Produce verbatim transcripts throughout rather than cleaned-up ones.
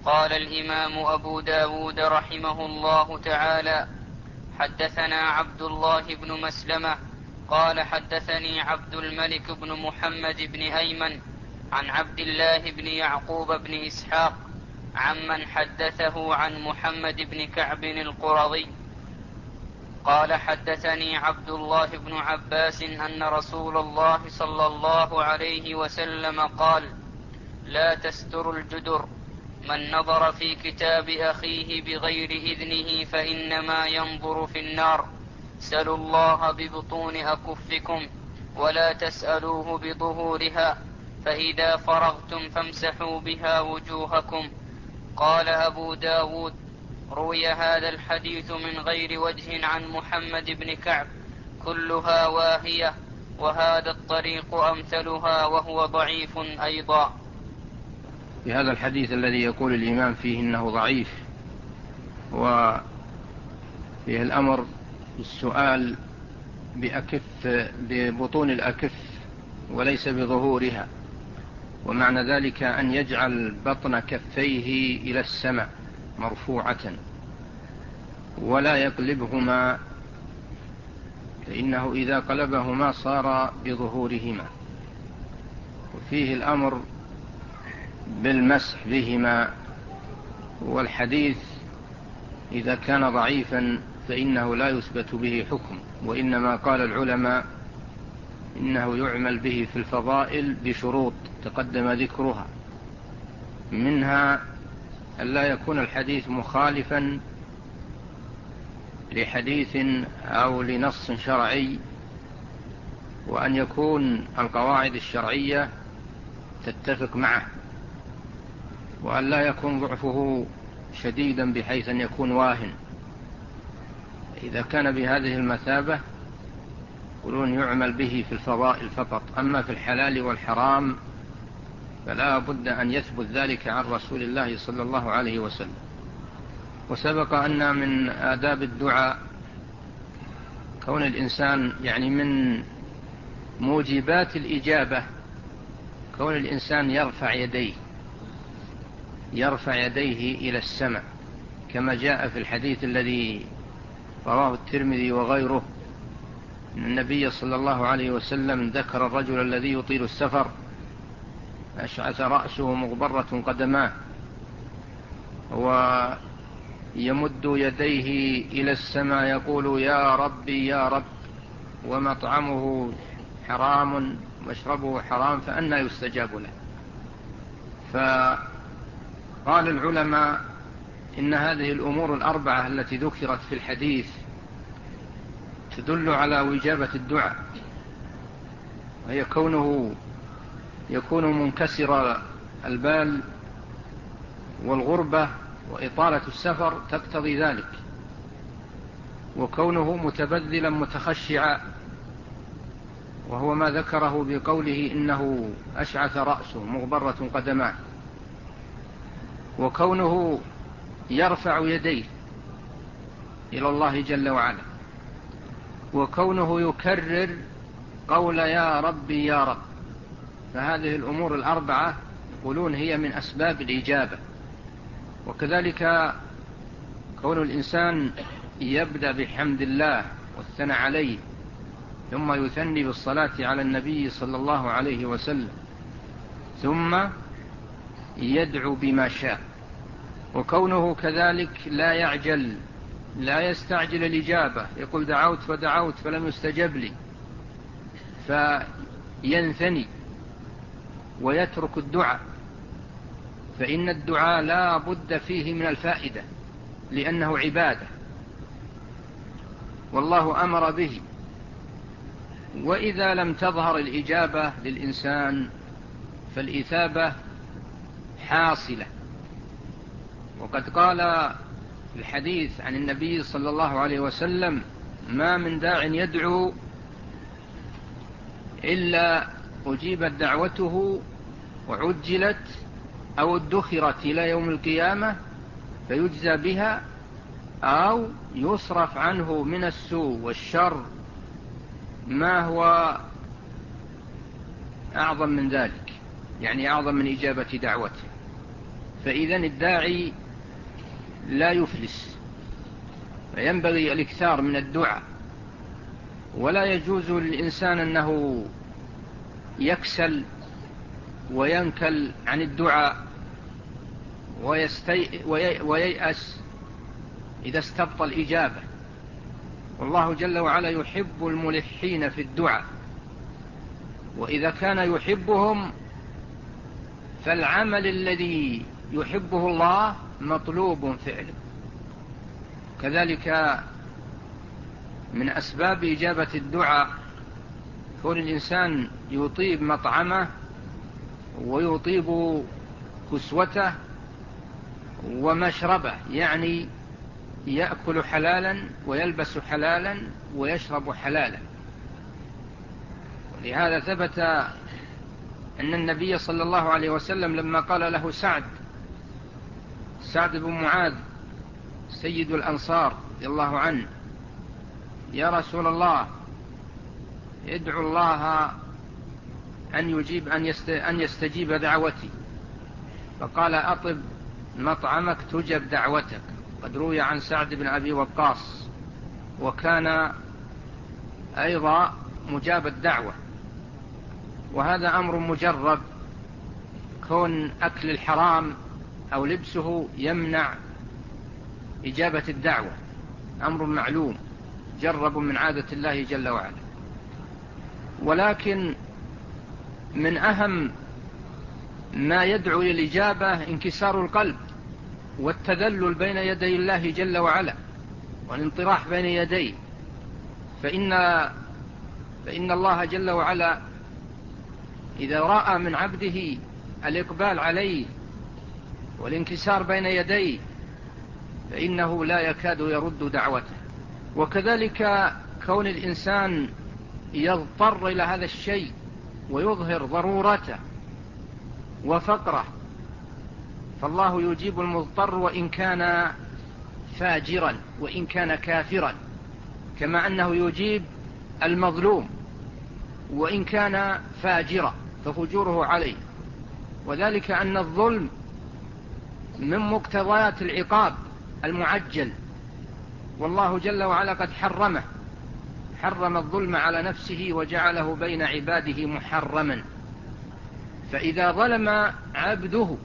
قال الإمام أبو داود رحمه الله تعالى: حدثنا عبد الله بن مسلمة قال حدثني عبد الملك بن محمد بن أيمن عن عبد الله بن يعقوب بن إسحاق عمن حدثه عن محمد بن كعب القرظي قال حدثني عبد الله بن عباس أن رسول الله صلى الله عليه وسلم قال: لا تستروا الجدر، من نظر في كتاب أخيه بغير إذنه فإنما ينظر في النار، سلوا الله ببطون أكفكم ولا تسألوه بظهورها، فإذا فرغتم فامسحوا بها وجوهكم. قال أبو داود: روي هذا الحديث من غير وجه عن محمد بن كعب كلها واهية، وهذا الطريق أمثلها وهو ضعيف أيضا. في هذا الحديث الذي يقول الإمام فيه إنه ضعيف، وفيه الأمر السؤال بأكف ببطون الأكف وليس بظهورها، ومعنى ذلك أن يجعل بطن كفيه إلى السماء مرفوعة ولا يقلبهما، فإنه إذا قلبهما صار بظهورهما. وفيه الأمر بالمسح بهما، والحديث إذا كان ضعيفا فإنه لا يثبت به حكم، وإنما قال العلماء إنه يعمل به في الفضائل بشروط تقدم ذكرها، منها أن لا يكون الحديث مخالفا لحديث أو لنص شرعي، وأن يكون القواعد الشرعية تتفق معه، وأن لا يكون ضعفه شديدا بحيث أن يكون واهن. إذا كان بهذه المثابة يقولون يعمل به في الفضائل فقط، أما في الحلال والحرام فلا بد أن يثبت ذلك عن رسول الله صلى الله عليه وسلم. وسبق أن من آداب الدعاء كون الإنسان يعني من موجبات الإجابة كون الإنسان يرفع يديه يرفع يديه إلى السماء، كما جاء في الحديث الذي رواه الترمذي وغيره أن النبي صلى الله عليه وسلم ذكر الرجل الذي يطيل السفر أشعث رأسه مغبرة قدماه ويمد يديه إلى السماء يقول: يا ربي يا رب، ومطعمه حرام ومشربه حرام، فأنى يستجاب له. فقال العلماء إن هذه الأمور الأربعة التي ذكرت في الحديث تدل على وجابة الدعاء، وهي كونه يكون منكسر البال، والغربة وإطالة السفر تقتضي ذلك، وكونه متبذلا متخشعا، وهو ما ذكره بقوله إنه أشعث رأسه مغبرة قدماه، وكونه يرفع يديه إلى الله جل وعلا، وكونه يكرر قول يا ربي يا رب. فهذه الأمور الأربعة يقولون هي من أسباب الإجابة. وكذلك كون الإنسان يبدأ بحمد الله والثناء عليه، ثم يثني بالصلاة على النبي صلى الله عليه وسلم، ثم يدعو بما شاء. وكونه كذلك لا يعجل، لا يستعجل الإجابة، يقول دعوت فدعوت فلم يستجب لي، فينثني ويترك الدعاء، فإن الدعاء لا بد فيه من الفائدة، لأنه عبادة والله أمر به. وإذا لم تظهر الإجابة للإنسان فالإثابة حاصلة. وقد قال في الحديث عن النبي صلى الله عليه وسلم: ما من داع يدعو إلا أجيبت دعوته وعجلت أو ادخرت إلى يوم القيامة فيجزى بها، أو يصرف عنه من السوء والشر ما هو أعظم من ذلك، يعني أعظم من إجابة دعوته. فإذن الداعي لا يفلس، فينبغي الإكثار من الدعاء، ولا يجوز للإنسان أنه يكسل وينكل عن الدعاء ويستي... وي... وييأس إذا استبطى الإجابة. والله جل وعلا يحب الملحين في الدعاء، وإذا كان يحبهم فالعمل الذي يحبه الله مطلوب فعله. كذلك من أسباب إجابة الدعاء كون الإنسان يطيب مطعمه ويطيب كسوته ومشربه، يعني يأكل حلالا ويلبس حلالا ويشرب حلالا. ولهذا ثبت أن النبي صلى الله عليه وسلم لما قال له سعد سعد بن معاذ سيد الأنصار رضي الله عنه: يا رسول الله، ادعو الله أن يجيب أن يستجيب دعوتي. فقال: أطب مطعمك تجب دعوتك. قد روي عن سعد بن أبي وقاص، وكان أيضا مجاب الدعوة. وهذا أمر مجرب، كون أكل الحرام أو لبسه يمنع إجابة الدعوة، أمر معلوم جرب من عادة الله جل وعلا. ولكن من أهم ما يدعو للإجابة انكسار القلب والتذلل بين يدي الله جل وعلا والانطراح بين يديه، فإن, فإن الله جل وعلا إذا رأى من عبده الإقبال عليه والانكسار بين يديه فإنه لا يكاد يرد دعوته. وكذلك كون الإنسان يضطر إلى هذا الشيء ويظهر ضرورته وفقره، فالله يجيب المضطر وإن كان فاجرا وإن كان كافرا، كما أنه يجيب المظلوم وإن كان فاجرا ففجوره عليه. وذلك أن الظلم من مقتضيات العقاب المعجل، والله جل وعلا قد حرمه، حرم الظلم على نفسه وجعله بين عباده محرما. فإذا ظلم عبده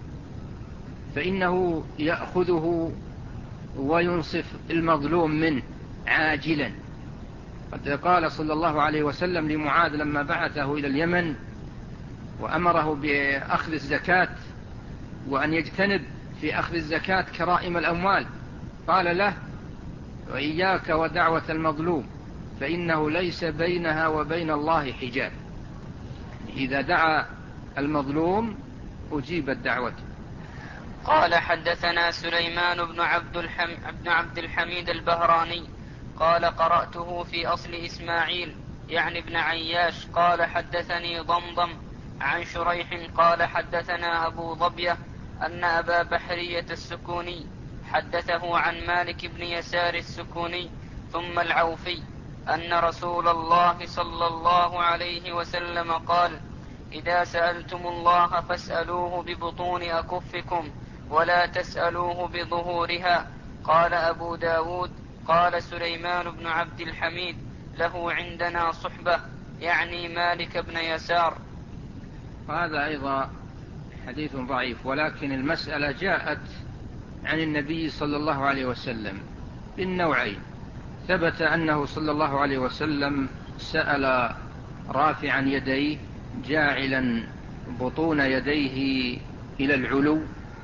فإنه يأخذه وينصف المظلوم منه عاجلا. قد قال صلى الله عليه وسلم لمعاذ لما بعثه إلى اليمن وأمره بأخذ الزكاة وأن يجتنب في أخذ الزكاة كرائم الأموال، قال له: وإياك ودعوة المظلوم فإنه ليس بينها وبين الله حجاب. إذا دعا المظلوم أجيبت دعوته. قال: حدثنا سليمان بن عبد, الحم... بن عبد الحميد البهراني قال: قرأته في أصل إسماعيل يعني ابن عياش قال: حدثني ضمضم عن شريح قال: حدثنا أبو ضبية أن أبا بحرية السكوني حدثه عن مالك بن يسار السكوني ثم العوفي أن رسول الله صلى الله عليه وسلم قال: إذا سألتم الله فاسألوه ببطون أكفكم ولا تسألوه بظهورها. قال أبو داود: قال سليمان بن عبد الحميد: له عندنا صحبة، يعني مالك بن يسار. هذا أيضا حديث ضعيف، ولكن المسألة جاءت عن النبي صلى الله عليه وسلم بالنوعين. ثبت أنه صلى الله عليه وسلم سأل رافعا يديه جاعلا بطون يديه إلى العلو،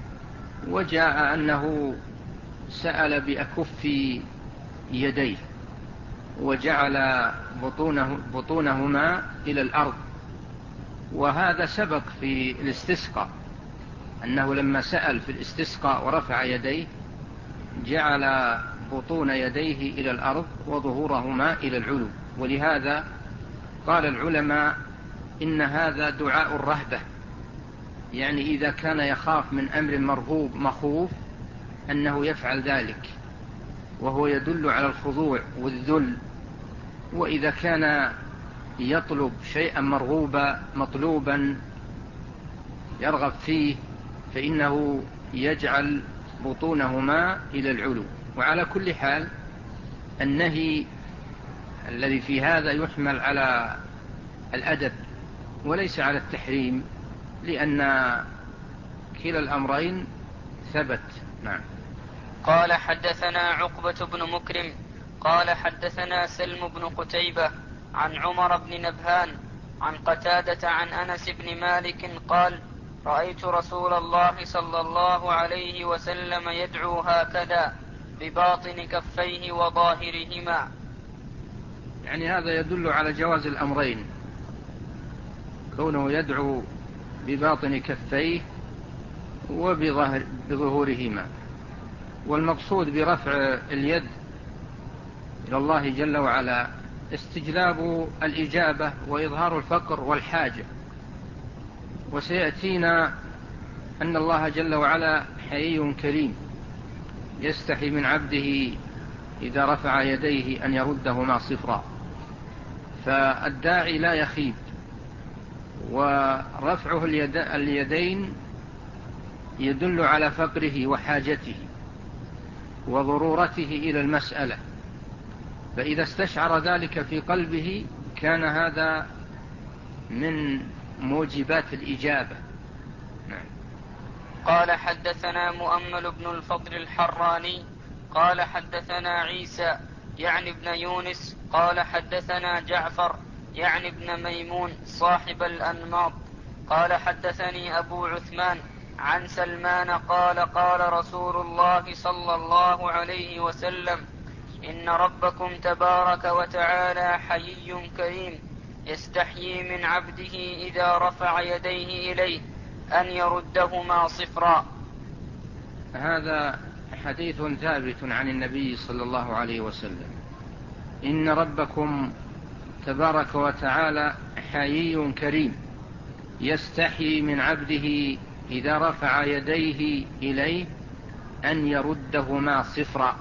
وجاء أنه سأل بأكف يديه وجعل بطونه بطونهما إلى الأرض. وهذا سبق في الاستسقاء، أنه لما سأل في الاستسقاء ورفع يديه جعل بطون يديه إلى الأرض وظهورهما إلى العلو. ولهذا قال العلماء إن هذا دعاء الرهبة، يعني إذا كان يخاف من أمر مرهوب مخوف أنه يفعل ذلك، وهو يدل على الخضوع والذل. وإذا كان يطلب شيئا مرغوبا مطلوبا يرغب فيه فإنه يجعل بطونهما إلى العلو. وعلى كل حال النهي الذي في هذا يحمل على الأدب وليس على التحريم، لأن كلا الأمرين ثبت. نعم. قال حدثنا عقبة بن مكرم قال حدثنا سلم بن قتيبة عن عمر بن نبهان عن قتادة عن أنس بن مالك قال رأيت رسول الله صلى الله عليه وسلم يدعو هكذا بباطن كفيه وظاهرهما. يعني هذا يدل على جواز الأمرين، كونه يدعو بباطن كفيه وبظهورهما. والمقصود برفع اليد إلى الله جل وعلا استجلاب الإجابة وإظهار الفقر والحاجة. وسيأتينا أن الله جل وعلا حيي كريم يستحي من عبده إذا رفع يديه أن يردهما صفرا، فالداعي لا يخيب، ورفعه اليدين يدل على فقره وحاجته وضرورته إلى المسألة، فإذا استشعر ذلك في قلبه كان هذا من موجبات الإجابة. نعم. قال حدثنا مؤمل بن الفضل الحراني قال حدثنا عيسى يعني ابن يونس قال حدثنا جعفر يعني ابن ميمون صاحب الأنماط قال حدثني أبو عثمان عن سلمان قال قال رسول الله صلى الله عليه وسلم إن ربكم تبارك وتعالى حيي كريم يستحيي من عبده إذا رفع يديه إليه أن يردهما صفرا. هذا حديث ثابت عن النبي صلى الله عليه وسلم، إن ربكم تبارك وتعالى حيي كريم يستحيي من عبده إذا رفع يديه إليه أن يردهما صفرا.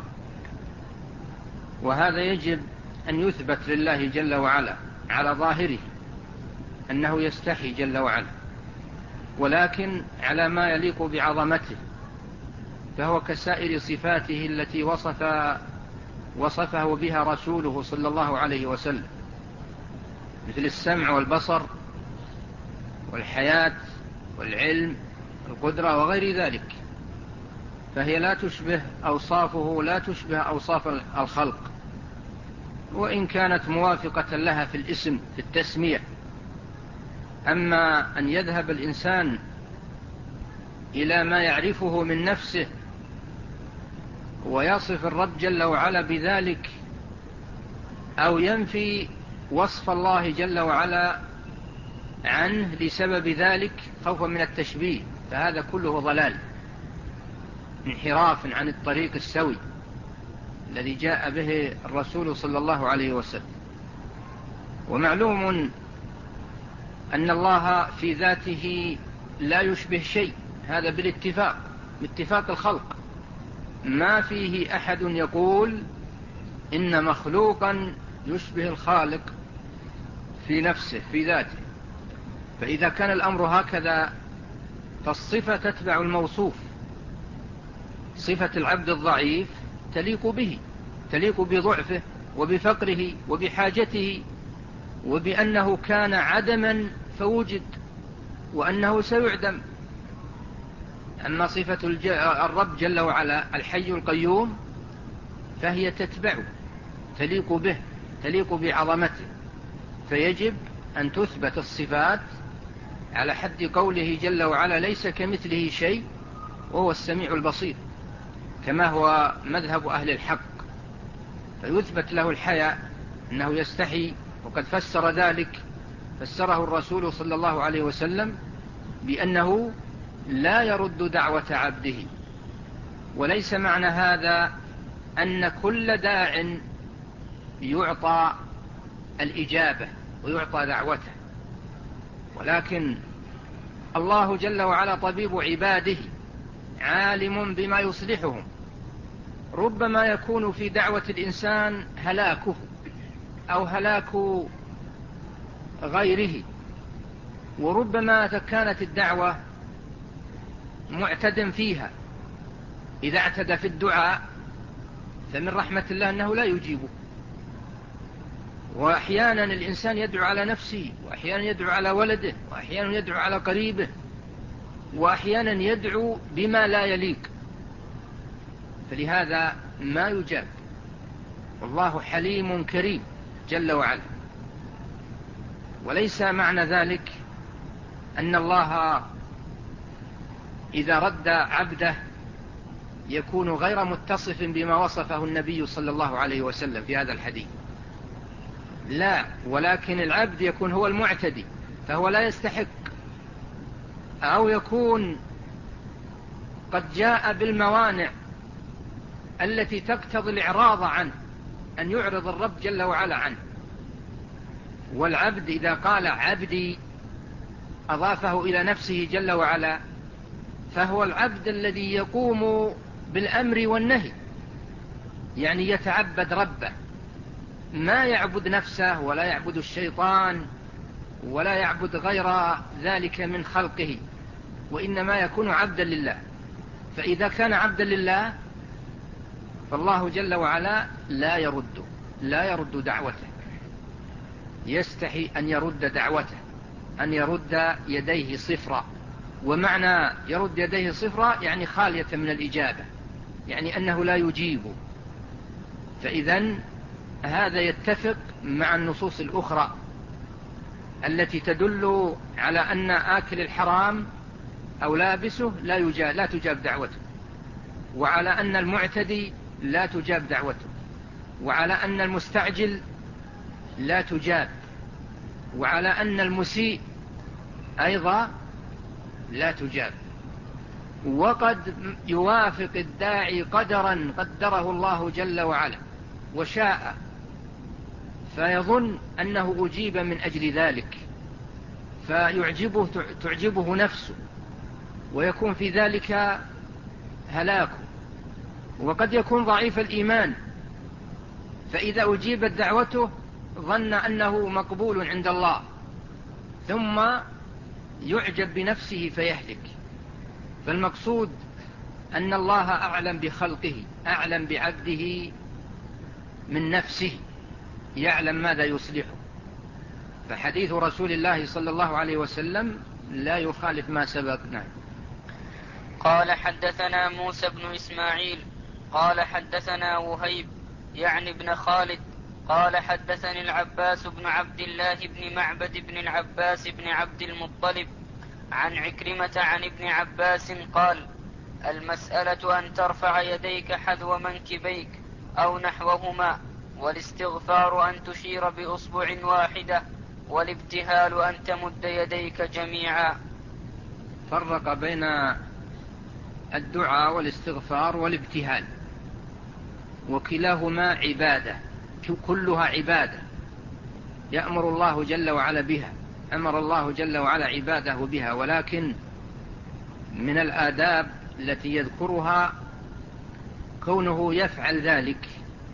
وهذا يجب أن يثبت لله جل وعلا على ظاهره أنه يستحي جل وعلا، ولكن على ما يليق بعظمته، فهو كسائر صفاته التي وصف وصفه بها رسوله صلى الله عليه وسلم، مثل السمع والبصر والحياة والعلم والقدرة وغير ذلك، فهي لا تشبه أوصافه لا تشبه أوصاف الخلق، وإن كانت موافقة لها في الاسم في التسمية. أما أن يذهب الإنسان إلى ما يعرفه من نفسه ويصف الرب جل وعلا بذلك، أو ينفي وصف الله جل وعلا عنه لسبب ذلك خوفا من التشبيه، فهذا كله ضلال، انحراف عن الطريق السوي الذي جاء به الرسول صلى الله عليه وسلم. ومعلوم أن الله في ذاته لا يشبه شيء، هذا بالاتفاق باتفاق الخلق، ما فيه أحد يقول إن مخلوقا يشبه الخالق في نفسه في ذاته. فإذا كان الأمر هكذا فالصفة تتبع الموصوف، صفة العبد الضعيف تليق به، تليق بضعفه وبفقره وبحاجته، وبأنه كان عدما فوجد وأنه سيعدم. أما صفة الرب جل وعلا الحي القيوم فهي تتبع تليق به، تليق بعظمته، فيجب أن تثبت الصفات على حد قوله جل وعلا ليس كمثله شيء وهو السميع البصير، كما هو مذهب أهل الحق، فيثبت له الحياء أنه يستحي. وقد فسر ذلك فسره الرسول صلى الله عليه وسلم بأنه لا يرد دعوة عبده، وليس معنى هذا أن كل داع يعطى الإجابة ويعطى دعوته، ولكن الله جل وعلا طبيب عباده عالم بما يصلحهم. ربما يكون في دعوة الإنسان هلاكه أو هلاك غيره، وربما كانت الدعوة معتدا فيها إذا اعتدى في الدعاء فمن رحمة الله أنه لا يجيبه. وأحيانا الإنسان يدعو على نفسه، وأحيانا يدعو على ولده، وأحيانا يدعو على قريبه، وأحيانا يدعو بما لا يليق، فلهذا ما يجاب. والله حليم كريم جل وعلا. وليس معنى ذلك أن الله إذا رد عبده يكون غير متصف بما وصفه النبي صلى الله عليه وسلم في هذا الحديث، لا، ولكن العبد يكون هو المعتدي فهو لا يستحق، أو يكون قد جاء بالموانع التي تقتضي الإعراض عنه، أن يعرض الرب جل وعلا عنه. والعبد إذا قال عبدي أضافه إلى نفسه جل وعلا، فهو العبد الذي يقوم بالأمر والنهي، يعني يتعبد ربه، ما يعبد نفسه ولا يعبد الشيطان ولا يعبد غير ذلك من خلقه، وإنما يكون عبدا لله. فإذا كان عبدا لله فالله جل وعلا لا يرد لا يرد دعوته، يستحي أن يرد دعوته، أن يرد يديه صفرا. ومعنى يرد يديه صفرا يعني خالية من الإجابة، يعني أنه لا يجيب. فإذن هذا يتفق مع النصوص الأخرى التي تدل على أن آكل الحرام أو لابسه لا يجاب لا تجاب دعوته، وعلى أن المعتدي لا تجاب دعوته، وعلى أن المستعجل لا تجاب، وعلى أن المسيء أيضا لا تجاب. وقد يوافق الداعي قدرا قدره الله جل وعلا وشاء، فيظن أنه أجيب من أجل ذلك، فيعجبه تعجبه نفسه، ويكون في ذلك هلاكه. وقد يكون ضعيف الإيمان، فإذا أجيبت دعوته ظن أنه مقبول عند الله، ثم يعجب بنفسه فيهلك. فالمقصود أن الله أعلم بخلقه، أعلم بعبده من نفسه، يعلم ماذا يصلحه. فحديث رسول الله صلى الله عليه وسلم لا يخالف ما سبقنا. قال حدثنا موسى بن إسماعيل قال حدثنا وهيب يعني ابن خالد قال حدثني العباس بن عبد الله بن معبد بن العباس بن عبد المطلب عن عكرمة عن ابن عباس قال: المسألة أن ترفع يديك حذو منكبيك أو نحوهما، والاستغفار أن تشير بأصبع واحدة، والابتهال أن تمد يديك جميعا. فرق بين الدعاء والاستغفار والابتهال، وكلاهما عبادة، كلها عبادة يأمر الله جل وعلا بها، أمر الله جل وعلا عباده بها. ولكن من الآداب التي يذكرها كونه يفعل ذلك،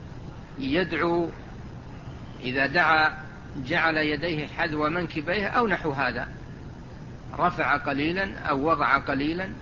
يدعو إذا دعا جعل يديه حذو منكبيه أو نحو هذا، رفع قليلا أو وضع قليلا.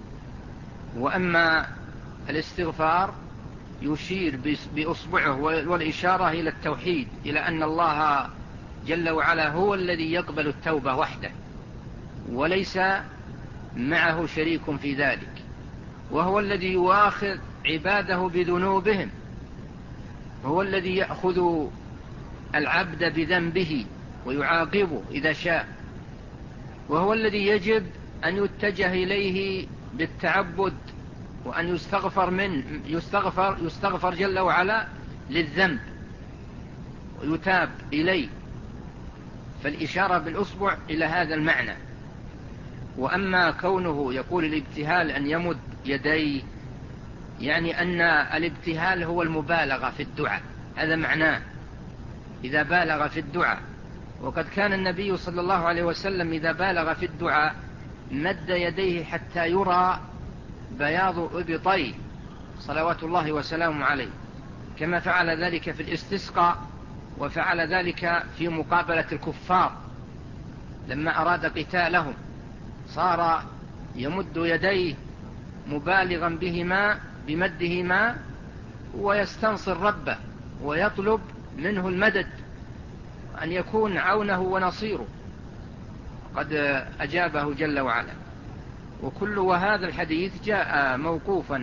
وأما الاستغفار يشير بأصبعه والإشارة إلى التوحيد، إلى أن الله جل وعلا هو الذي يقبل التوبة وحده وليس معه شريك في ذلك، وهو الذي يؤاخذ عباده بذنوبهم، هو الذي يأخذ العبد بذنبه ويعاقبه إذا شاء، وهو الذي يجب أن يتجه إليه بالتعبد، وأن يستغفر من يستغفر يستغفر جل وعلا للذنب ويتاب إليه. فالإشارة بالأصبع إلى هذا المعنى. وأما كونه يقول الابتهال أن يمد يديه، يعني أن الابتهال هو المبالغة في الدعاء، هذا معناه إذا بالغ في الدعاء. وقد كان النبي صلى الله عليه وسلم إذا بالغ في الدعاء مد يديه حتى يرى بياض إبطيه صلوات الله وسلامه عليه، كما فعل ذلك في الاستسقاء، وفعل ذلك في مقابلة الكفار لما أراد قتالهم، صار يمد يديه مبالغا بهما بمده ما ويستنصر ربه ويطلب منه المدد أن يكون عونه ونصيره، قد أجابه جل وعلا. وكل وهذا الحديث جاء موقوفا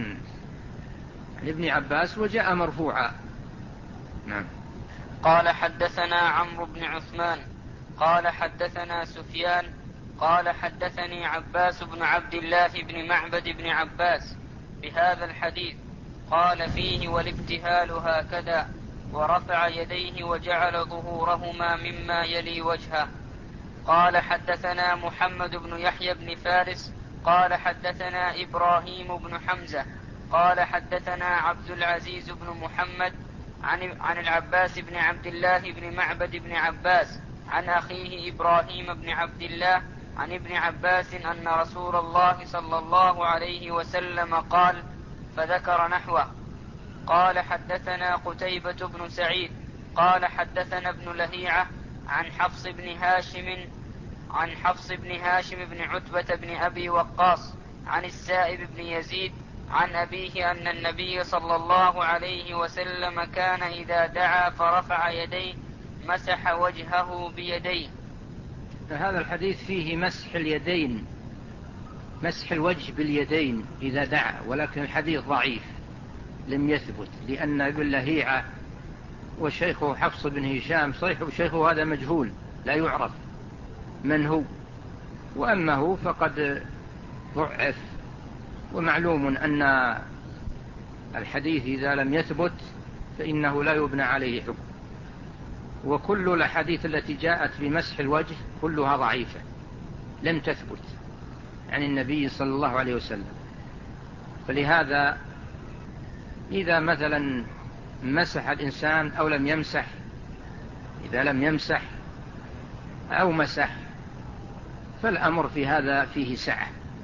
عن ابن عباس وجاء مرفوعا. نعم. قال حدثنا عمرو بن عثمان قال حدثنا سفيان قال حدثني عباس بن عبد الله بن معبد بن عباس بهذا الحديث قال فيه والابتهال هكذا ورفع يديه وجعل ظهورهما مما يلي وجهه. قال حدثنا محمد بن يحيى بن فارس قال حدثنا إبراهيم بن حمزة قال حدثنا عبد العزيز بن محمد عن, عن العباس بن عبد الله بن معبد بن عباس عن أخيه إبراهيم بن عبد الله عن ابن عباس أن رسول الله صلى الله عليه وسلم قال فذكر نحوه. قال حدثنا قتيبة بن سعيد قال حدثنا ابن لهيعة عن حفص بن هاشم عن حفص بن هاشم بن عتبة بن أبي وقاص عن السائب بن يزيد عن أبيه أن النبي صلى الله عليه وسلم كان إذا دعا فرفع يديه مسح وجهه بيديه. فهذا الحديث فيه مسح اليدين، مسح الوجه باليدين إذا دعا، ولكن الحديث ضعيف لم يثبت، لأن ابن لهيعة وشيخه حفص بن هشام صحيح وشيخه هذا مجهول لا يعرف من هو، وأما هو فقد ضعف. ومعلوم أن الحديث إذا لم يثبت فإنه لا يبنى عليه حكم، وكل الأحاديث التي جاءت بمسح الوجه كلها ضعيفة لم تثبت عن النبي صلى الله عليه وسلم. فلهذا إذا مثلا مسح الإنسان أو لم يمسح، إذا لم يمسح أو مسح فالأمر في هذا فيه سعة،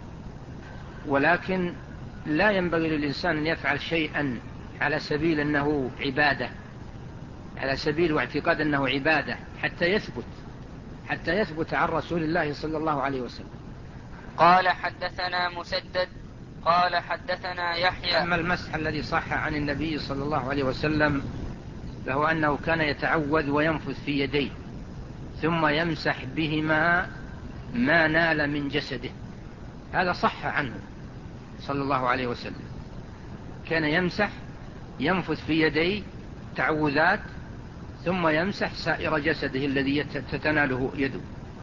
ولكن لا ينبغي للإنسان أن يفعل شيئا على سبيل أنه عبادة، على سبيل واعتقاد أنه عبادة حتى يثبت حتى يثبت عن رسول الله صلى الله عليه وسلم. قال حدثنا مسدد قال حدثنا يحيى. أما المسح الذي صح عن النبي صلى الله عليه وسلم فهو أنه كان يتعوذ وينفث في يديه ثم يمسح بهما ما نال من جسده، هذا صح عنه صلى الله عليه وسلم، كان يمسح ينفث في يديه تعوذات ثم يمسح سائر جسده الذي تتناله يده.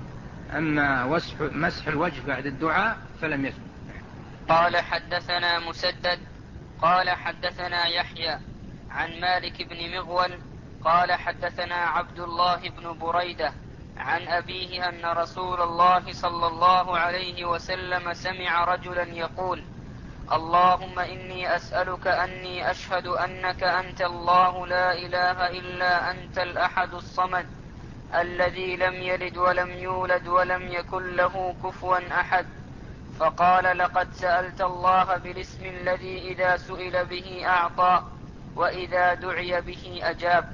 أما مسح الوجه بعد الدعاء فلم يثبت. قال حدثنا مسدد قال حدثنا يحيى عن مالك بن مغول قال حدثنا عبد الله بن بريدة عن أبيه أن رسول الله صلى الله عليه وسلم سمع رجلا يقول اللهم إني أسألك أني أشهد أنك أنت الله لا إله إلا أنت الأحد الصمد الذي لم يلد ولم يولد ولم يكن له كفوا أحد. فقال لقد سألت الله بالاسم الذي إذا سئل به أعطى وإذا دعي به أجاب.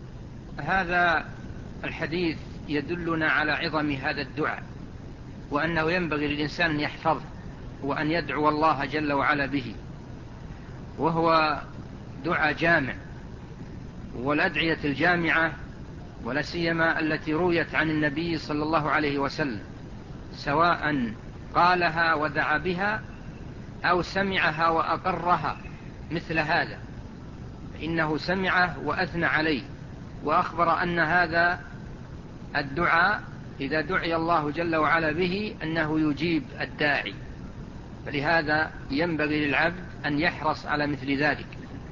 هذا الحديث يدلنا على عظم هذا الدعاء، وأنه ينبغي للإنسان أن يحفظه وأن يدعو الله جل وعلا به، وهو دعاء جامع. والأدعية الجامعة ولا سيما التي رويت عن النبي صلى الله عليه وسلم سواء قالها ودعا بها أو سمعها وأقرها مثل هذا، إنه سمعه وأثنى عليه وأخبر أن هذا الدعاء إذا دعي الله جل وعلا به أنه يجيب الداعي، فلهذا ينبغي للعبد أن يحرص على مثل ذلك.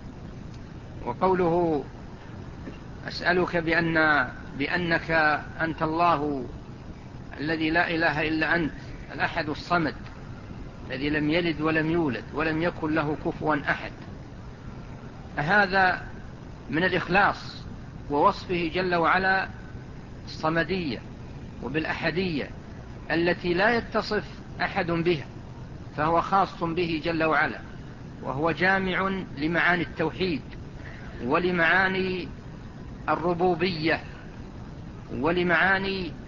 وقوله أسألك بأن بأنك أنت الله الذي لا إله إلا أنت الأحد الصمد الذي لم يلد ولم يولد ولم يكن له كفوا أحد، هذا من الإخلاص ووصفه جل وعلا الصمدية وبالأحدية التي لا يتصف أحد بها، فهو خاص به جل وعلا، وهو جامع لمعاني التوحيد ولمعاني الربوبية ولمعاني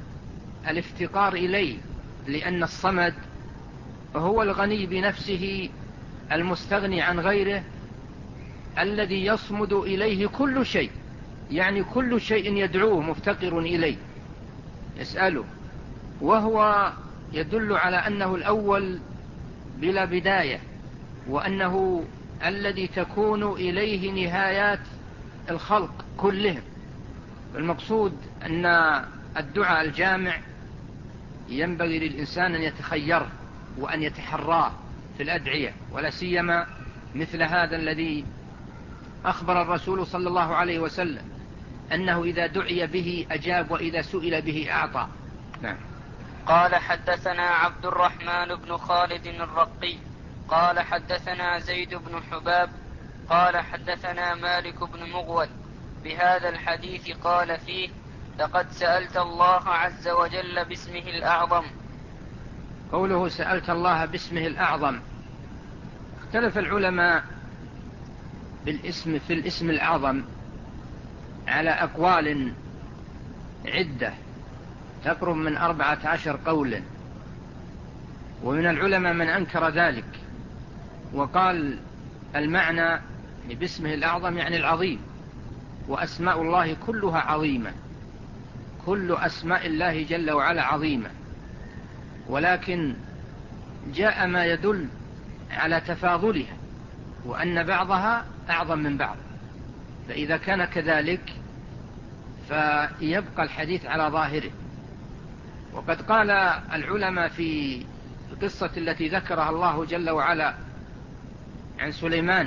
الافتقار إليه، لأن الصمد هو الغني بنفسه المستغني عن غيره الذي يصمد إليه كل شيء، يعني كل شيء يدعوه مفتقر إليه يسأله، وهو يدل على أنه الأول بلا بداية، وأنه الذي تكون إليه نهايات الخلق كلهم. المقصود أن الدعاء الجامع ينبغي للإنسان أن يتخيره وأن يتحراه في الأدعية، ولا سيما مثل هذا الذي أخبر الرسول صلى الله عليه وسلم أنه إذا دعي به أجاب وإذا سئل به أعطى. نعم. قال حدثنا عبد الرحمن بن خالد الرقي قال حدثنا زيد بن حباب قال حدثنا مالك بن مغول بهذا الحديث قال فيه: لقد سألت الله عز وجل باسمه الأعظم. قوله سألت الله باسمه الأعظم، اختلف العلماء بالاسم في الاسم الأعظم على أقوال عدة تقرب من أربعة عشر قولا، ومن العلماء من أنكر ذلك وقال المعنى باسمه الأعظم يعني العظيم، وأسماء الله كلها عظيمة، كل أسماء الله جل وعلا عظيمة، ولكن جاء ما يدل على تفاضلها وأن بعضها أعظم من بعض، فإذا كان كذلك فيبقى الحديث على ظاهره. وقد قال العلماء في القصة التي ذكرها الله جل وعلا عن سليمان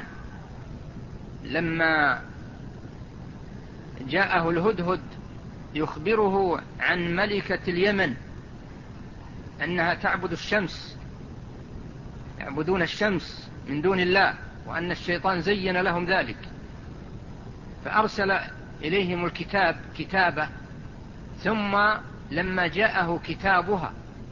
لما جاءه الهدهد يخبره عن ملكة اليمن أنها تعبد الشمس، يعبدون الشمس من دون الله، وأن الشيطان زين لهم ذلك، فأرسل إليهم الكتاب كتابه، ثم لما جاءه كتابها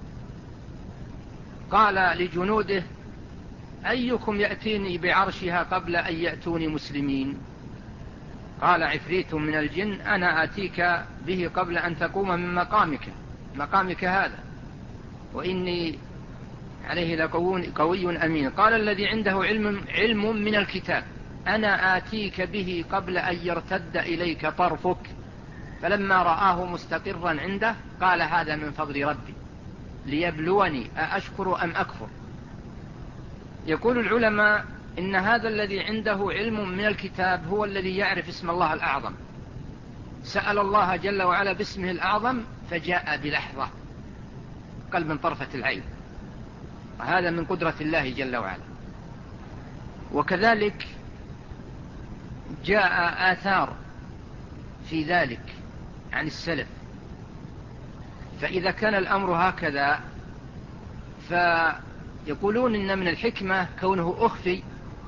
قال لجنوده: أيكم يأتيني بعرشها قبل أن يأتوني مسلمين؟ قال عفريت من الجن أنا آتيك به قبل أن تقوم من مقامك مقامك هذا وإني عليه لقوي أمين. قال الذي عنده علم, علم من الكتاب أنا آتيك به قبل أن يرتد إليك طرفك. فلما رآه مستقرا عنده قال هذا من فضل ربي ليبلوني أأشكر أم أكفر. يقول العلماء إن هذا الذي عنده علم من الكتاب هو الذي يعرف اسم الله الأعظم، سأل الله جل وعلا باسمه الأعظم فجاء بلحظة قلب من طرفة العين، وهذا من قدرة الله جل وعلا. وكذلك جاء آثار في ذلك عن السلف، فإذا كان الأمر هكذا فيقولون إن من الحكمة كونه أخفي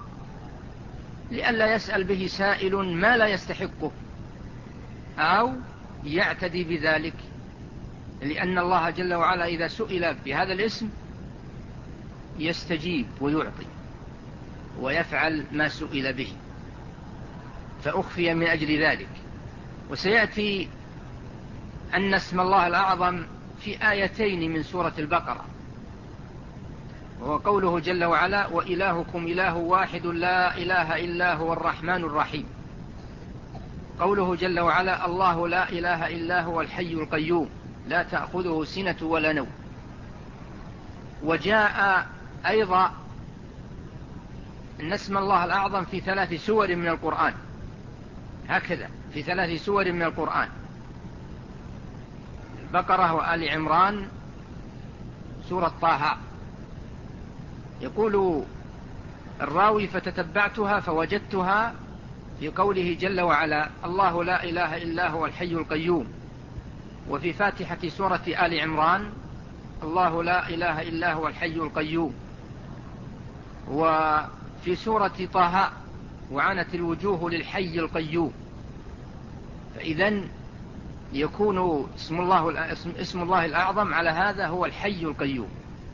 لئلا يسأل به سائل ما لا يستحقه أو يعتدي بذلك، لأن الله جل وعلا إذا سئل بهذا الاسم يستجيب ويعطي ويفعل ما سئل به، فأخفي من أجل ذلك. وسيأتي أن اسم الله الأعظم في آيتين من سورة البقرة، وهو قوله جل وعلا: وإلهكم إله واحد لا إله إلا هو الرحمن الرحيم. قوله جل وعلا: الله لا إله إلا هو الحي القيوم لا تأخذه سنة ولا نوم. وجاء أيضا أن اسم الله الأعظم في ثلاث سور من القرآن، هكذا في ثلاث سور من القرآن: البقرة وآل عمران سورة طه. يقول الراوي: فتتبعتها فوجدتها في قوله جل وعلا: الله لا إله إلا هو الحي القيوم. وفي فاتحة سورة آل عمران: الله لا إله إلا هو الحي القيوم. وفي سورة طه: وعنت الوجوه للحي القيوم. فإذن يكون اسم الله, اسم الله الأعظم على هذا هو الحي القيوم.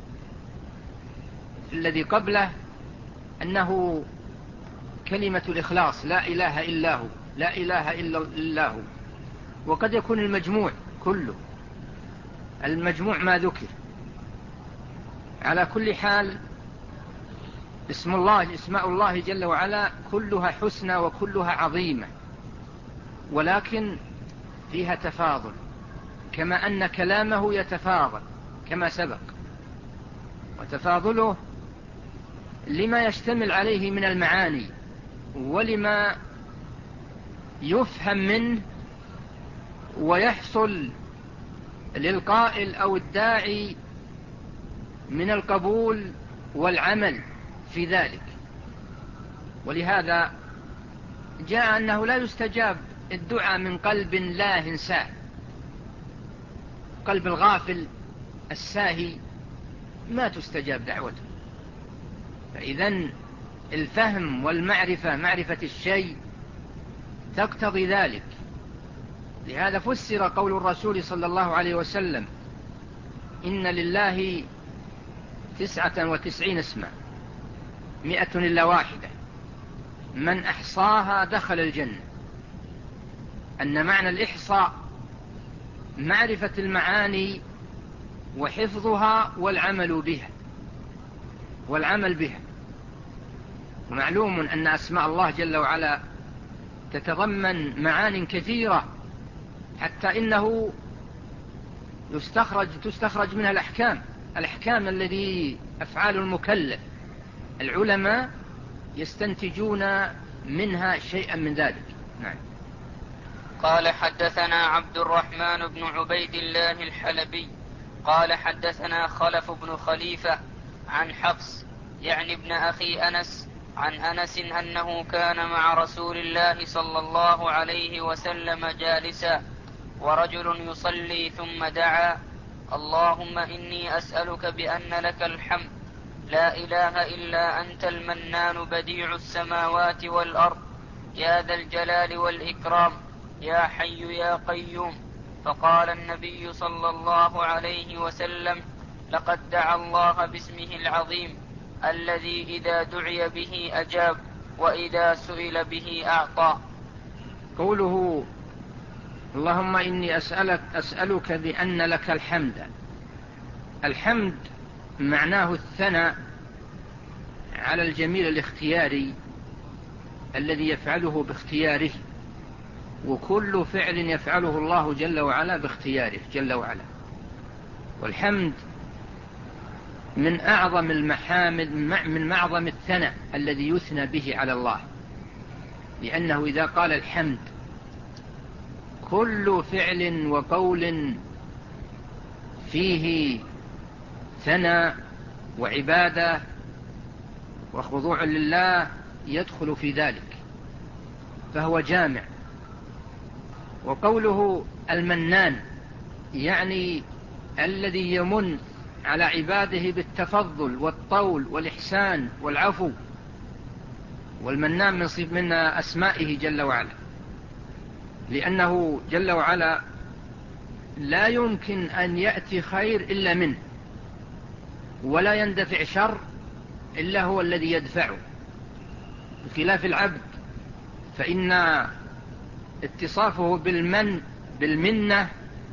الذي قبله أنه كلمة الإخلاص: لا إله إلا هو، لا إله إلا هو. وقد يكون المجموع كله، المجموع ما ذكر. على كل حال اسم الله اسماء الله جل وعلا كلها حسنى وكلها عظيمة، ولكن فيها تفاضل، كما أن كلامه يتفاضل كما سبق، وتفاضله لما يشتمل عليه من المعاني ولما يفهم منه ويحصل للقائل أو الداعي من القبول والعمل في ذلك. ولهذا جاء أنه لا يستجاب الدعاء من قلب لاهٍ ساهٍ، قلب الغافل الساهي ما تستجاب دعوته. فإذن الفهم والمعرفة، معرفة الشيء تقتضي ذلك. لهذا فسر قول الرسول صلى الله عليه وسلم: إن لله تسعة وتسعين اسما مئة إلا واحدة من أحصاها دخل الجنة. أن معنى الإحصاء معرفة المعاني وحفظها والعمل بها والعمل بها. ومعلوم أن أسماء الله جل وعلا تتضمن معان كثيرة، حتى إنه يستخرج تستخرج منها الأحكام الأحكام الذي أفعال المكلف، العلماء يستنتجون منها شيئا من ذلك. نعم. قال حدثنا عبد الرحمن بن عبيد الله الحلبي قال حدثنا خلف بن خليفة عن حفص يعني ابن أخي أنس عن أنس أنه كان مع رسول الله صلى الله عليه وسلم جالسا ورجل يصلي ثم دعا: اللهم إني أسألك بأن لك الحمد لا إله إلا أنت المنان بديع السماوات والأرض يا ذا الجلال والإكرام يا حي يا قيوم. فقال النبي صلى الله عليه وسلم: لقد دعا الله باسمه العظيم الذي إذا دعي به أجاب وإذا سئل به أعطى. قوله اللهم إني أسألك, أسألك بأن لك الحمد، الحمد معناه الثناء على الجميل الاختياري الذي يفعله باختياره، وكل فعل يفعله الله جل وعلا باختياره جل وعلا. والحمد من أعظم المحامد، من معظم الثناء الذي يثنى به على الله، لأنه إذا قال الحمد كل فعل وقول فيه ثناء وعبادة وخضوع لله يدخل في ذلك، فهو جامع. وقوله المنان يعني الذي يمن على عباده بالتفضل والطول والإحسان والعفو، والمنان من صف من أسمائه جل وعلا، لأنه جل وعلا لا يمكن أن يأتي خير إلا منه، ولا يندفع شر إلا هو الذي يدفعه، بخلاف العبد فإن اتصافه بالمن بالمنة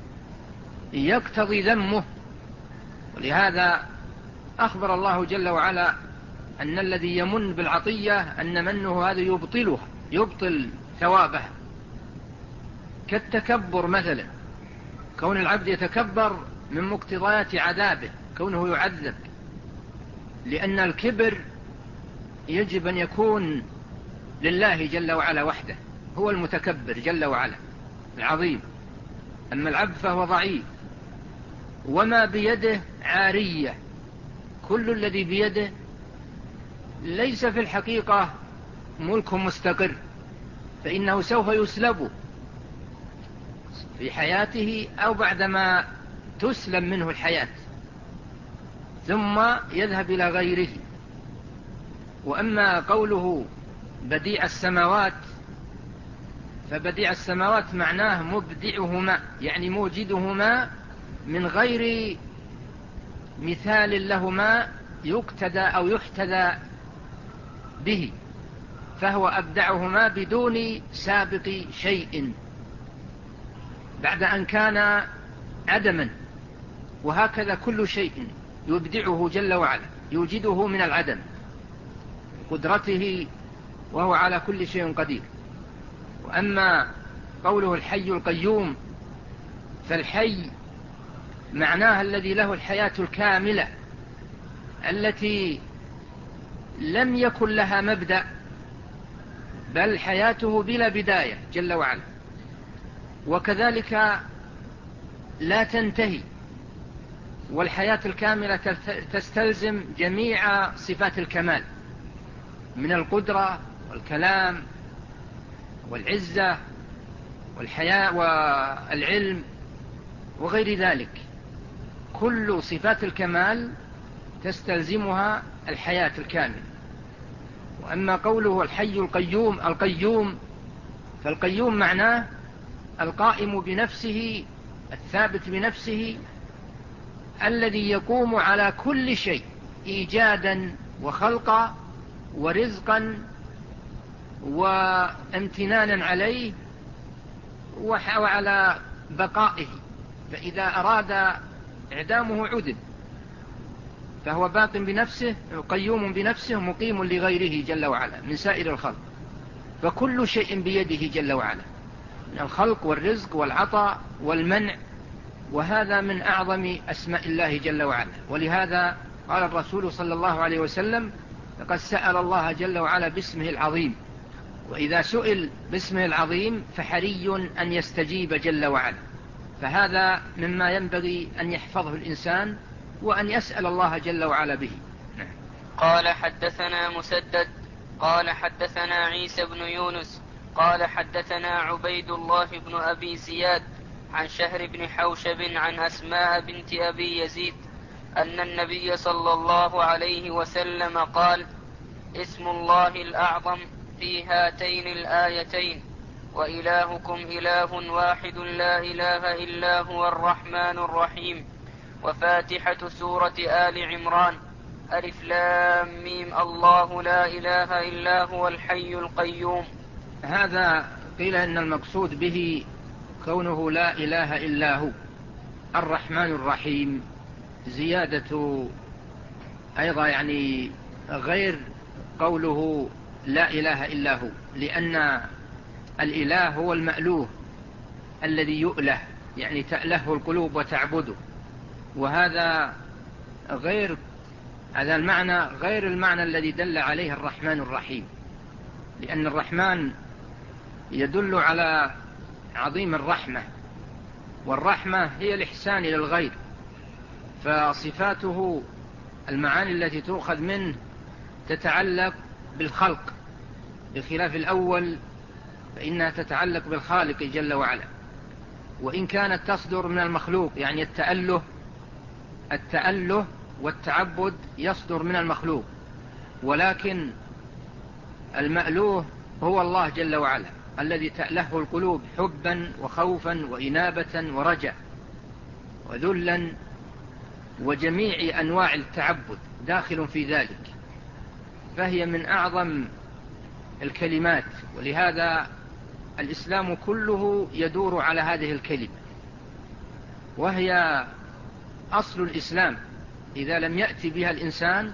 يقتضي ذمه. ولهذا أخبر الله جل وعلا أن الذي يمن بالعطية أن منه هذا يبطله يبطل ثوابها، كالتكبر مثلا، كون العبد يتكبر من مقتضيات عذابه، كونه يعذب، لأن الكبر يجب أن يكون لله جل وعلا وحده، هو المتكبر جل وعلا العظيم. أما العبد فهو ضعيف، وما بيده عارية، كل الذي بيده ليس في الحقيقة ملك مستقر، فإنه سوف يسلب في حياته أو بعدما تسلم منه الحياة ثم يذهب إلى غيره. وأما قوله بديع السماوات، فبديع السماوات معناه مبدعهما، يعني موجدهما من غير مثال لهما يقتدى أو يحتذى به، فهو أبدعهما بدون سابق شيء بعد أن كان عدما. وهكذا كل شيء يبدعه جل وعلا، يوجده من العدم. قدرته وهو على كل شيء قدير. وأما قوله الحي القيوم فالحي معناها الذي له الحياة الكاملة التي لم يكن لها مبدأ، بل حياته بلا بداية جل وعلا، وكذلك لا تنتهي. والحياة الكاملة تستلزم جميع صفات الكمال من القدرة والكلام والعزة والحياة والعلم وغير ذلك. كل صفات الكمال تستلزمها الحياة الكاملة. وأما قوله الحي القيوم، القيوم فالقيوم معناه القائم بنفسه الثابت بنفسه الذي يقوم على كل شيء إيجادا وخلقا ورزقا وامتنانا عليه وعلى بقائه، فإذا أراد إعدامه عدم، فهو باق بنفسه قيوم بنفسه مقيم لغيره جل وعلا من سائر الخلق. فكل شيء بيده جل وعلا من الخلق والرزق والعطاء والمنع، وهذا من أعظم أسماء الله جل وعلا. ولهذا قال الرسول صلى الله عليه وسلم: لقد سأل الله جل وعلا باسمه العظيم، وإذا سئل باسمه العظيم فحري أن يستجيب جل وعلا. فهذا مما ينبغي أن يحفظه الإنسان وأن يسأل الله جل وعلا به. نعم. قال حدثنا مسدد قال حدثنا عيسى بن يونس قال حدثنا عبيد الله بن أبي زياد عن شهر بن حوشب عن أسماء بنت أبي يزيد أن النبي صلى الله عليه وسلم قال: اسم الله الأعظم في هاتين الآيتين: وإلهكم إله واحد لا إله إلا هو الرحمن الرحيم. وفاتحة سورة آل عمران: ألف لام ميم الله لا إله إلا هو الحي القيوم. هذا قيل إن المقصود به كونه لا إله إلا هو الرحمن الرحيم، زيادة أيضا يعني غير قوله لا إله إلا هو، لأن الإله هو المألوه الذي يؤله، يعني تأله القلوب وتعبده، وهذا غير هذا المعنى غير المعنى الذي دل عليه الرحمن الرحيم، لأن الرحمن يدل على عظيم الرحمة، والرحمة هي الإحسان إلى الغير، فصفاته المعاني التي تؤخذ منه تتعلق بالخلق، بخلاف الأول فإنها تتعلق بالخالق جل وعلا. وإن كانت تصدر من المخلوق، يعني التأله التأله والتعبد يصدر من المخلوق، ولكن المألوه هو الله جل وعلا الذي تأله القلوب حبا وخوفا وإنابة ورجاء وذلا، وجميع أنواع التعبد داخل في ذلك، فهي من أعظم الكلمات. ولهذا الإسلام كله يدور على هذه الكلمة، وهي أصل الإسلام. إذا لم يأتي بها الإنسان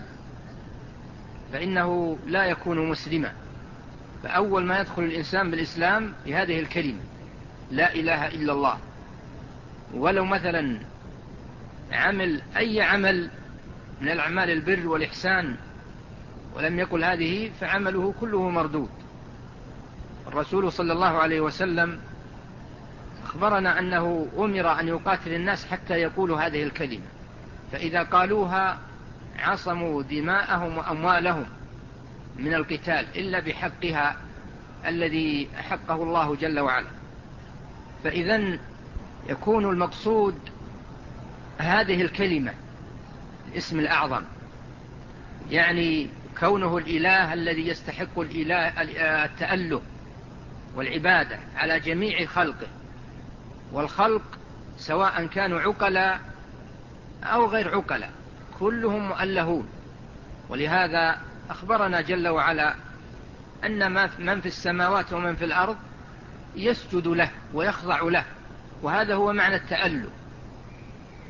فإنه لا يكون مسلما. فأول ما يدخل الإنسان بالإسلام بهذه الكلمة لا إله إلا الله. ولو مثلا عمل أي عمل من الأعمال البر والإحسان ولم يقل هذه فعمله كله مردود. الرسول صلى الله عليه وسلم أخبرنا أنه أمر أن يقاتل الناس حتى يقولوا هذه الكلمة، فإذا قالوها عصموا دماءهم وأموالهم من القتال إلا بحقها الذي حقه الله جل وعلا. فإذن يكون المقصود هذه الكلمة الاسم الأعظم، يعني كونه الإله الذي يستحق الإله التأله والعبادة على جميع خلقه، والخلق سواء كانوا عقلاء أو غير عقلاء كلهم مؤلهون. ولهذا أخبرنا جل وعلا أن من في السماوات ومن في الأرض يسجد له ويخضع له، وهذا هو معنى التأله.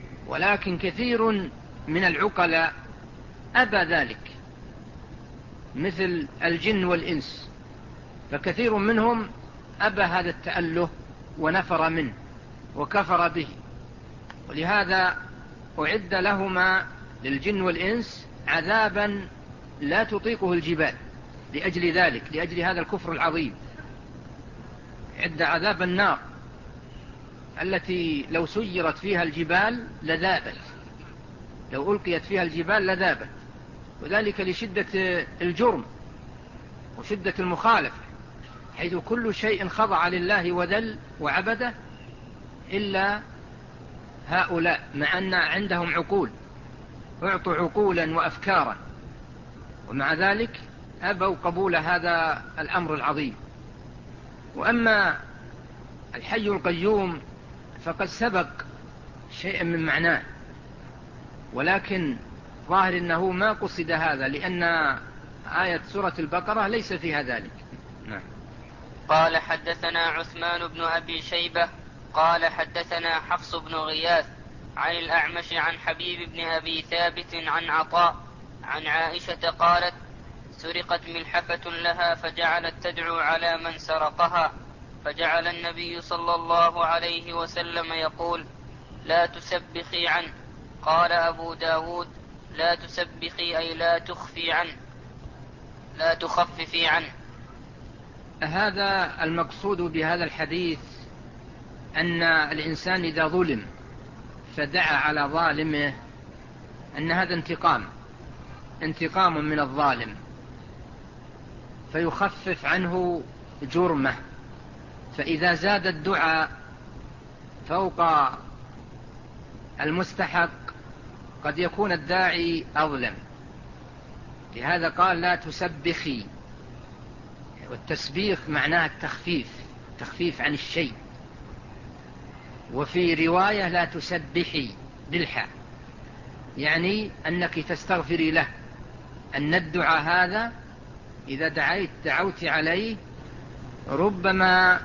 ولكن كثير من العقلاء أبى ذلك، مثل الجن والإنس، فكثير منهم أبى هذا التأله ونفر منه وكفر به، ولهذا أعد لهما للجن والإنس عذابا لا تطيقه الجبال، لأجل ذلك، لأجل هذا الكفر العظيم. عد عذاب النار التي لو سيرت فيها الجبال لذابت، لو ألقيت فيها الجبال لذابت، وذلك لشدة الجرم وشدة المخالفة، حيث كل شيء خضع لله وذل وعبده إلا هؤلاء، مع أن عندهم عقول، اعطوا عقولا وأفكارا، ومع ذلك أبوا قبول هذا الأمر العظيم. وأما الحي القيوم فقد سبق شيئا من معناه، ولكن ظاهر أنه ما قصد هذا، لأن آية سورة البقرة ليس فيها ذلك. نعم. قال حدثنا عثمان بن أبي شيبة قال حدثنا حفص بن غياث عن الأعمش عن حبيب بن أبي ثابت عن عطاء عن عائشة قالت: سرقت ملحفة لها فجعلت تدعو على من سرقها، فجعل النبي صلى الله عليه وسلم يقول: لا تسبخي عنه. قال أبو داود: لا تسبخي أي لا تخفي عنه، لا تخففي عنه. هذا المقصود بهذا الحديث، أن الإنسان إذا ظلم فدعا على ظالمه أن هذا انتقام انتقام من الظالم، فيخفف عنه جرمه. فإذا زاد الدعاء فوق المستحق قد يكون الداعي أظلم، لهذا قال: لا تسبخي، والتسبيخ معناه التخفيف، تخفيف عن الشيء. وفي رواية: لا تسبحي بالحاء، يعني أنك تستغفري له، أن الدعاء هذا إذا دعيت دعوت عليه ربما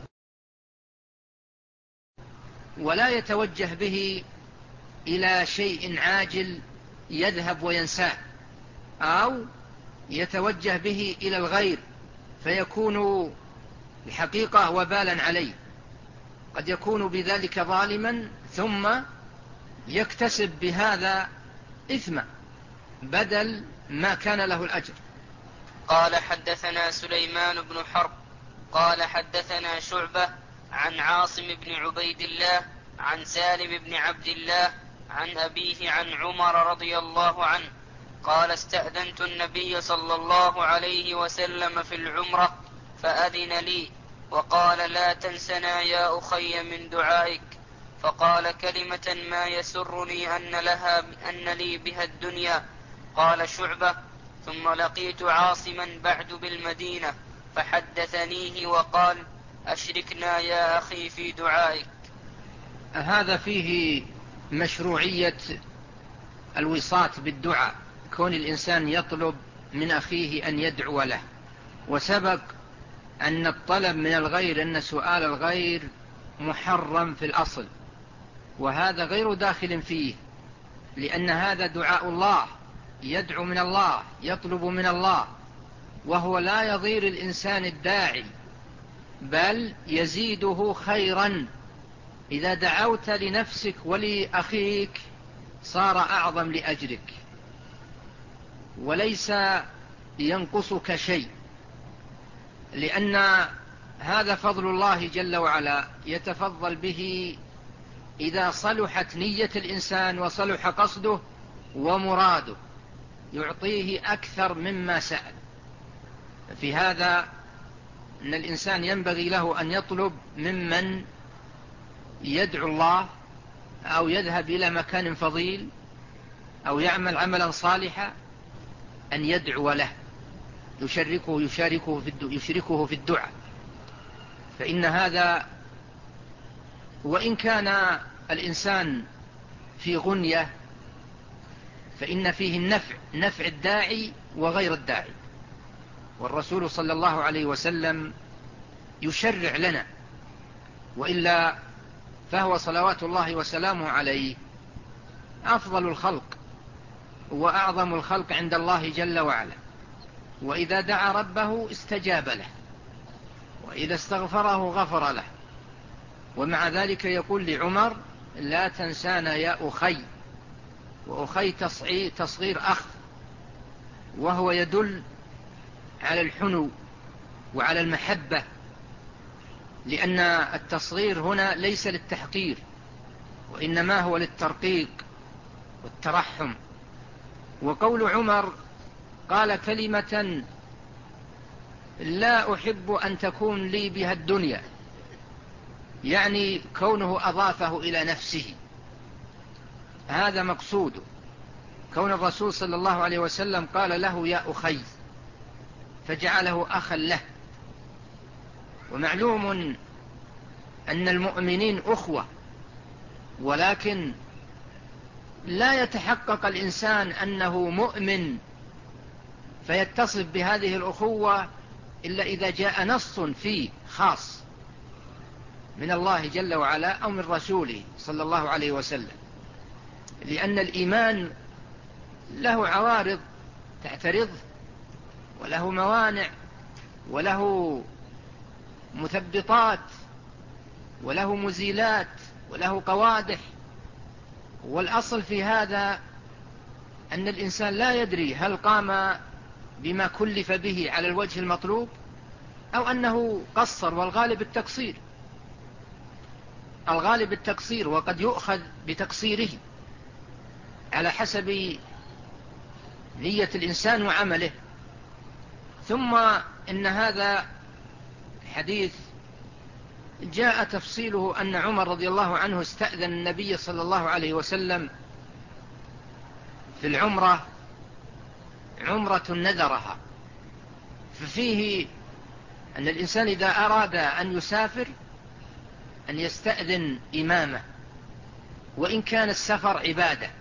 ولا يتوجه به إلى شيء عاجل يذهب وينساه، أو يتوجه به إلى الغير فيكون الحقيقة وبالا عليه، قد يكون بذلك ظالما ثم يكتسب بهذا إثما بدل ما كان له الأجر. قال حدثنا سليمان بن حرب قال حدثنا شعبة عن عاصم بن عبيد الله عن سالم بن عبد الله عن أبيه عن عمر رضي الله عنه قال: استأذنت النبي صلى الله عليه وسلم في العمرة فأذن لي وقال: لا تنسنا يا أخي من دعائك. فقال كلمة ما يسرني أن, لها أن لي بها الدنيا. قال شعبة: ثم لقيت عاصما بعد بالمدينة فحدثنيه وقال: أشركنا يا أخي في دعائك. هذا فيه مشروعية الوساط بالدعاء، كون الإنسان يطلب من أخيه أن يدعو له. وسبق أن الطلب من الغير، أن سؤال الغير محرم في الأصل، وهذا غير داخل فيه، لأن هذا دعاء الله، يدعو من الله، يطلب من الله، وهو لا يضير الإنسان الداعي بل يزيده خيرا. إذا دعوت لنفسك ولأخيك صار أعظم لأجرك وليس ينقصك شيء، لأن هذا فضل الله جل وعلا يتفضل به إذا صلحت نية الإنسان وصلح قصده ومراده، يعطيه أكثر مما سأل. في هذا أن الإنسان ينبغي له أن يطلب ممن يدعو الله أو يذهب إلى مكان فضيل أو يعمل عملا صالحا أن يدعو له، يشاركه يشاركه في يشركه في الدعاء، فإن هذا وإن كان الإنسان في غنية فإن فيه النفع، نفع الداعي وغير الداعي. والرسول صلى الله عليه وسلم يشرع لنا، وإلا فهو صلوات الله وسلامه عليه أفضل الخلق وأعظم الخلق عند الله جل وعلا، وإذا دعا ربه استجاب له، وإذا استغفره غفر له. ومع ذلك يقول لعمر: لا تنسانا يا أخي. وأخي تصغير أخ، وهو يدل على الحنو وعلى المحبة، لأن التصغير هنا ليس للتحقير، وإنما هو للترقيق والترحم. وقول عمر قال كلمة لا أحب أن تكون لي بها الدنيا، يعني كونه أضافه إلى نفسه، هذا مقصوده، كون الرسول صلى الله عليه وسلم قال له يا أخي فجعله أخا له. ومعلوم أن المؤمنين أخوة، ولكن لا يتحقق الإنسان أنه مؤمن فيتصف بهذه الأخوة إلا إذا جاء نص فيه خاص من الله جل وعلا أو من رسوله صلى الله عليه وسلم، لأن الإيمان له عوارض تعترض، وله موانع، وله مثبطات، وله مزيلات، وله قوادح. والأصل في هذا أن الإنسان لا يدري هل قام بما كلف به على الوجه المطلوب أو أنه قصر، والغالب التقصير، الغالب التقصير، وقد يؤخذ بتقصيره على حسب نية الإنسان وعمله. ثم إن هذا الحديث جاء تفصيله أن عمر رضي الله عنه استأذن النبي صلى الله عليه وسلم في العمرة، عمرة نذرها، ففيه أن الإنسان إذا أراد أن يسافر أن يستأذن إمامه، وإن كان السفر عبادة،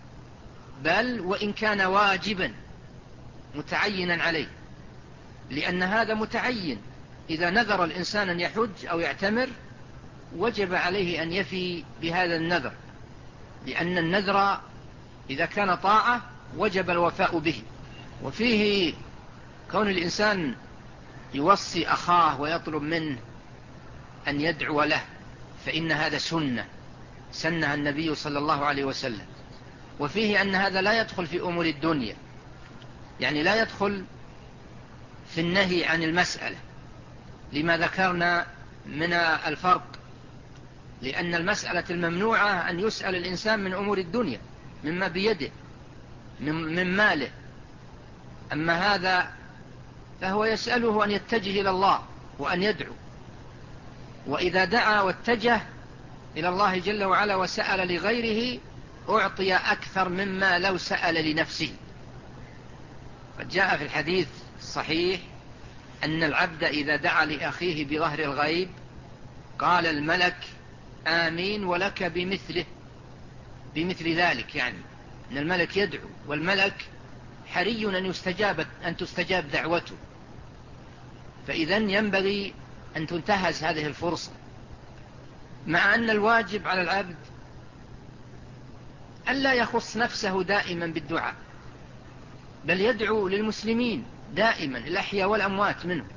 بل وإن كان واجبا متعينا عليه، لأن هذا متعين. إذا نذر الإنسان أن يحج أو يعتمر وجب عليه أن يفي بهذا النذر، لأن النذر إذا كان طاعة وجب الوفاء به. وفيه كون الإنسان يوصي أخاه ويطلب منه أن يدعو له، فإن هذا سنة سنها النبي صلى الله عليه وسلم. وفيه أن هذا لا يدخل في أمور الدنيا، يعني لا يدخل في النهي عن المسألة، لما ذكرنا من الفرق، لأن المسألة الممنوعة أن يسأل الإنسان من أمور الدنيا مما بيده من ماله، أما هذا فهو يسأله أن يتجه إلى الله وأن يدعو، وإذا دعا واتجه إلى الله جل وعلا وسأل لغيره أعطي أكثر مما لو سأل لنفسه. قد جاء في الحديث الصحيح أن العبد إذا دعا لأخيه بظهر الغيب قال الملك آمين ولك بمثله، بمثل ذلك، يعني أن الملك يدعو، والملك حري أن يستجاب أن تستجاب دعوته، فإذن ينبغي أن تنتهز هذه الفرصة. مع أن الواجب على العبد ألا يخص نفسه دائما بالدعاء، بل يدعو للمسلمين دائما الأحياء والأموات منهم،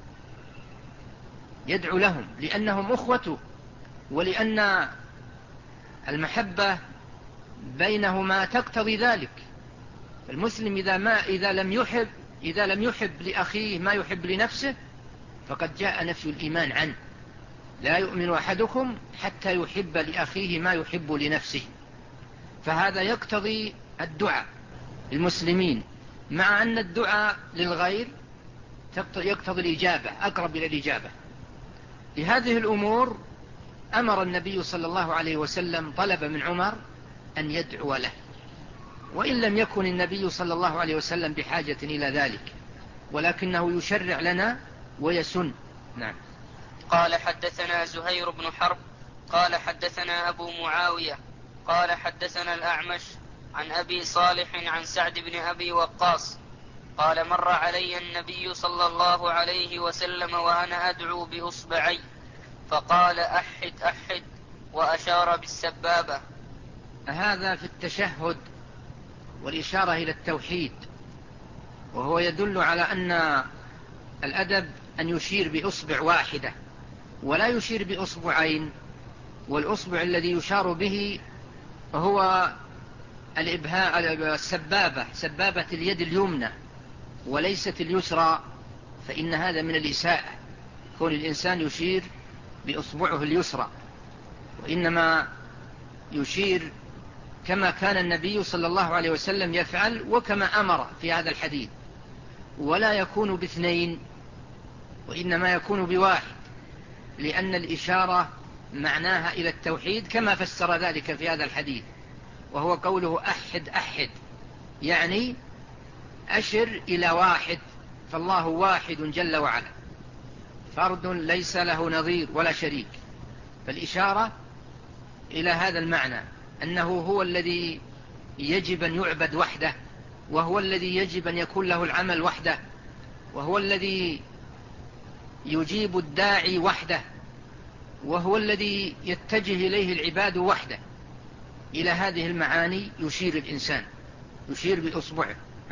يدعو لهم لأنهم أخوته، ولأن المحبة بينهما تقتضي ذلك. المسلم إذا ما إذا لم يحب إذا لم يحب لأخيه ما يحب لنفسه فقد جاء نفي الإيمان عنه. لا يؤمن أحدكم حتى يحب لأخيه ما يحب لنفسه، فهذا يقتضي الدعاء للمسلمين، مع أن الدعاء للغير يقتضي الإجابة، أقرب إلى الإجابة. لهذه الأمور أمر النبي صلى الله عليه وسلم، طلب من عمر أن يدعو له، وإن لم يكن النبي صلى الله عليه وسلم بحاجة إلى ذلك، ولكنه يشرع لنا ويسن. نعم. قال حدثنا زهير بن حرب قال حدثنا أبو معاوية قال حدثنا الأعمش عن أبي صالح عن سعد بن أبي وقاص قال مر علي النبي صلى الله عليه وسلم وأنا أدعو بإصبعي فقال أحد أحد وأشار وهو يدل على أن الأدب أن يشير بأصبع واحدة ولا يشير بأصبعين، والأصبع الذي يشار به هو الإبهاء السبابة سبابة اليد اليمنى وليست اليسرى، فإن هذا من الإساءة كون الإنسان يشير بأصبعه اليسرى، وإنما يشير كما كان النبي صلى الله عليه وسلم يفعل وكما أمر في هذا الحديث، ولا يكون باثنين وإنما يكون بواحد، لأن الإشارة معناها إلى التوحيد كما فسر ذلك في هذا الحديث، وهو قوله أحد أحد يعني أشر إلى واحد، فالله واحد جل وعلا فرد ليس له نظير ولا شريك، فالإشارة إلى هذا المعنى أنه هو الذي يجب أن يعبد وحده، وهو الذي يجب أن يكون له العمل وحده، وهو الذي يجيب الداعي وحده، وهو الذي يتجه إليه العباد وحده. إلى هذه المعاني يشير الإنسان، يشير بأصبعه.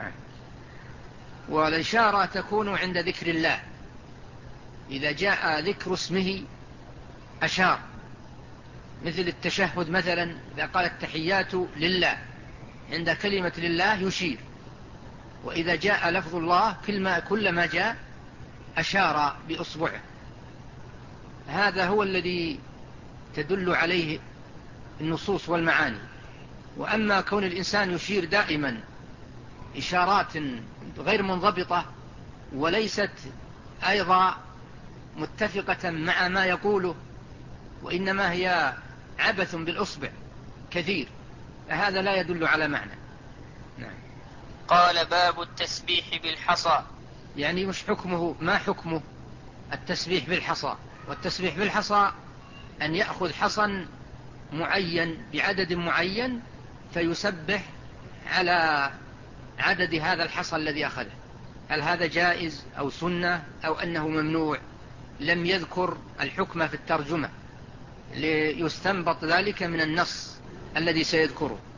والإشارة تكون عند ذكر الله، إذا جاء ذكر اسمه أشار، مثل التشهد مثلا إذا قال التحيات لله، عند كلمة لله يشير، وإذا جاء لفظ الله كلما جاء أشار بأصبعه. هذا هو الذي تدل عليه النصوص والمعاني. وأما كون الإنسان يشير دائما إشارات غير منضبطة وليست أيضا متفقة مع ما يقوله، وإنما هي عبث بالأصبع كثير، فهذا لا يدل على معنى. نعم. قال باب التسبيح بالحصى، يعني مش حكمه، ما حكمه التسبيح بالحصى؟ والتسبيح بالحصى أن يأخذ حصى معين بعدد معين فيسبح على عدد هذا الحصى الذي أخذه. هل هذا جائز أو سنة أو أنه ممنوع؟ لم يذكر الحكم في الترجمة ليستنبط ذلك من النص الذي سيذكره.